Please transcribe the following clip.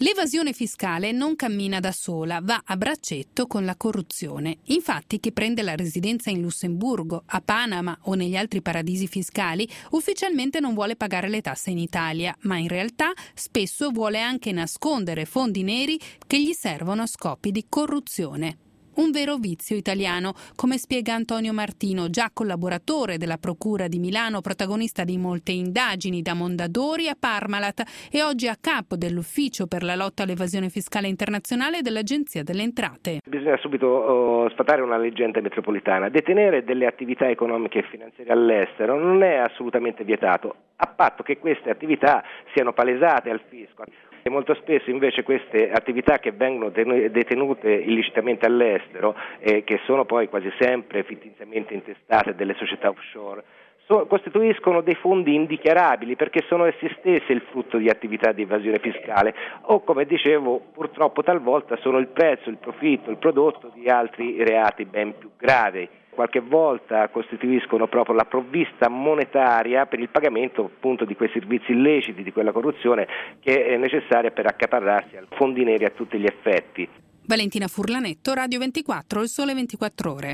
L'evasione fiscale non cammina da sola, va a braccetto con la corruzione. Infatti chi prende la residenza in Lussemburgo, a Panama o negli altri paradisi fiscali ufficialmente non vuole pagare le tasse in Italia, ma in realtà spesso vuole anche nascondere fondi neri che gli servono a scopi di corruzione. Un vero vizio italiano, come spiega Antonio Martino, già collaboratore della Procura di Milano, protagonista di molte indagini da Mondadori a Parmalat e oggi a capo dell'Ufficio per la lotta all'evasione fiscale internazionale dell'Agenzia delle Entrate. Bisogna subito sfatare una leggenda metropolitana. Detenere delle attività economiche e finanziarie all'estero non è assolutamente vietato, a patto che queste attività siano palesate al fisco. E molto spesso invece queste attività che vengono detenute illecitamente all'estero, che sono poi quasi sempre fittiziamente intestate delle società offshore, costituiscono dei fondi indichiarabili perché sono essi stessi il frutto di attività di evasione fiscale o, come dicevo, purtroppo talvolta sono il prezzo, il profitto, il prodotto di altri reati ben più gravi. Qualche volta costituiscono proprio la provvista monetaria per il pagamento appunto di quei servizi illeciti, di quella corruzione che è necessaria per accaparrarsi fondi neri a tutti gli effetti. Valentina Furlanetto, Radio 24, Il Sole 24 Ore.